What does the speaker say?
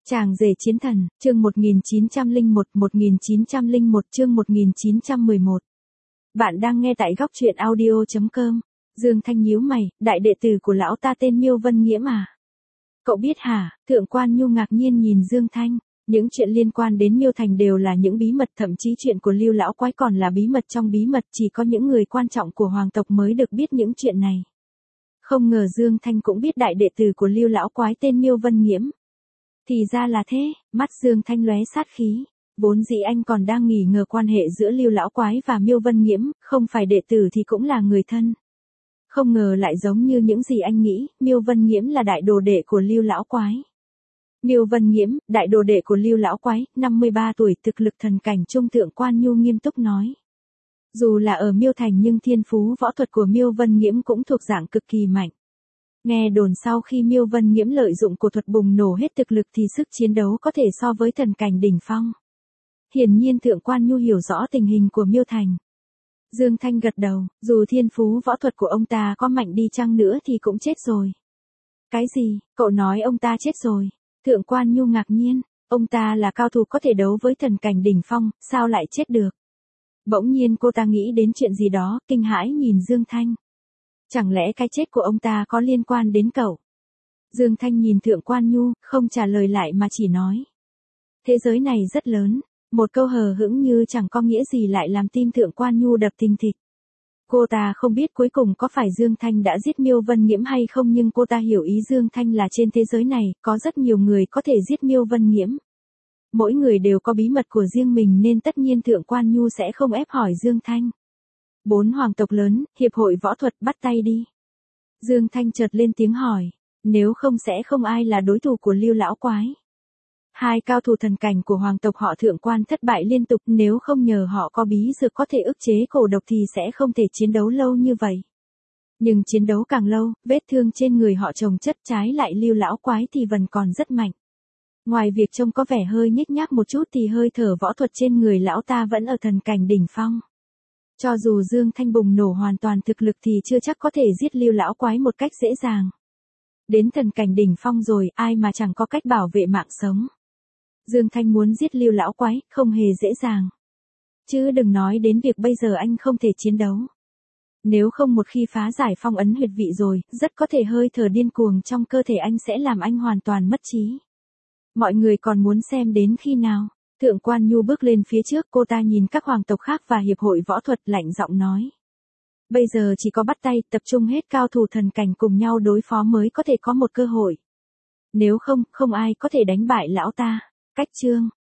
Chàng rể chiến thần, chương 1901 chương 1911. Bạn đang nghe tại góc truyện audio.com. Dương Thanh nhíu mày, đại đệ tử của lão ta tên Miêu Vân Nghiễm à? Cậu biết hả? Thượng quan Nhu ngạc nhiên nhìn Dương Thanh. Những chuyện liên quan đến Miêu Thành đều là những bí mật, thậm chí chuyện của Lưu lão quái còn là bí mật trong bí mật, chỉ có những người quan trọng của hoàng tộc mới được biết những chuyện này. Không ngờ Dương Thanh cũng biết đại đệ tử của Lưu lão quái tên Miêu Vân Nghiễm. Thì ra là thế, mắt Dương Thanh lóe sát khí. Vốn dĩ anh còn đang nghi ngờ quan hệ giữa Lưu lão quái và Miêu Vân Nghiễm, không phải đệ tử thì cũng là người thân. Không ngờ lại giống như những gì anh nghĩ, Miêu Vân Nghiễm là đại đồ đệ của Lưu lão quái. Miêu Vân Nghiễm, đại đồ đệ của Lưu lão quái, 53 tuổi, thực lực thần cảnh trung. Thượng quan Nhu nghiêm túc nói. Dù là ở Miêu Thành nhưng thiên phú võ thuật của Miêu Vân Nghiễm cũng thuộc dạng cực kỳ mạnh. Nghe đồn sau khi Miêu Vân Nghiễm lợi dụng cổ thuật bùng nổ hết thực lực thì sức chiến đấu có thể so với thần cảnh đỉnh phong. Hiển nhiên Thượng quan Nhu hiểu rõ tình hình của Miêu Thành. Dương Thanh gật đầu, dù thiên phú võ thuật của ông ta có mạnh đi chăng nữa thì cũng chết rồi. Cái gì, cậu nói ông ta chết rồi? Thượng quan Nhu ngạc nhiên, ông ta là cao thủ có thể đấu với thần cảnh đỉnh phong, sao lại chết được? Bỗng nhiên cô ta nghĩ đến chuyện gì đó, kinh hãi nhìn Dương Thanh. Chẳng lẽ cái chết của ông ta có liên quan đến cậu? Dương Thanh nhìn Thượng quan Nhu, không trả lời lại mà chỉ nói. Thế giới này rất lớn, một câu hờ hững như chẳng có nghĩa gì lại làm tim Thượng quan Nhu đập thình thịch. Cô ta không biết cuối cùng có phải Dương Thanh đã giết Miêu Vân Nghiễm hay không, nhưng cô ta hiểu ý Dương Thanh là trên thế giới này có rất nhiều người có thể giết Miêu Vân Nghiễm. Mỗi người đều có bí mật của riêng mình nên tất nhiên Thượng quan Nhu sẽ không ép hỏi Dương Thanh. 4 hoàng tộc lớn, hiệp hội võ thuật, bắt tay đi. Dương Thanh chợt lên tiếng hỏi, nếu không sẽ không ai là đối thủ của Lưu lão quái. 2 cao thủ thần cảnh của hoàng tộc họ Thượng quan thất bại liên tục, nếu không nhờ họ có bí dược có thể ức chế cổ độc thì sẽ không thể chiến đấu lâu như vậy. Nhưng chiến đấu càng lâu, vết thương trên người họ chồng chất, trái lại Lưu lão quái thì vẫn còn rất mạnh. Ngoài việc trông có vẻ hơi nhếch nhác một chút thì hơi thở võ thuật trên người lão ta vẫn ở thần cảnh đỉnh phong. Cho dù Dương Thanh bùng nổ hoàn toàn thực lực thì chưa chắc có thể giết Lưu lão quái một cách dễ dàng. Đến thần cảnh đỉnh phong rồi, ai mà chẳng có cách bảo vệ mạng sống. Dương Thanh muốn giết Lưu lão quái, không hề dễ dàng. Chứ đừng nói đến việc bây giờ anh không thể chiến đấu. Nếu không một khi phá giải phong ấn huyệt vị rồi, rất có thể hơi thở điên cuồng trong cơ thể anh sẽ làm anh hoàn toàn mất trí. Mọi người còn muốn xem đến khi nào? Thượng quan Nhu bước lên phía trước, cô ta nhìn các hoàng tộc khác và hiệp hội võ thuật, lạnh giọng nói. Bây giờ chỉ có bắt tay, tập trung hết cao thủ thần cảnh cùng nhau đối phó mới có thể có một cơ hội. Nếu không, không ai có thể đánh bại lão ta. Cách chương.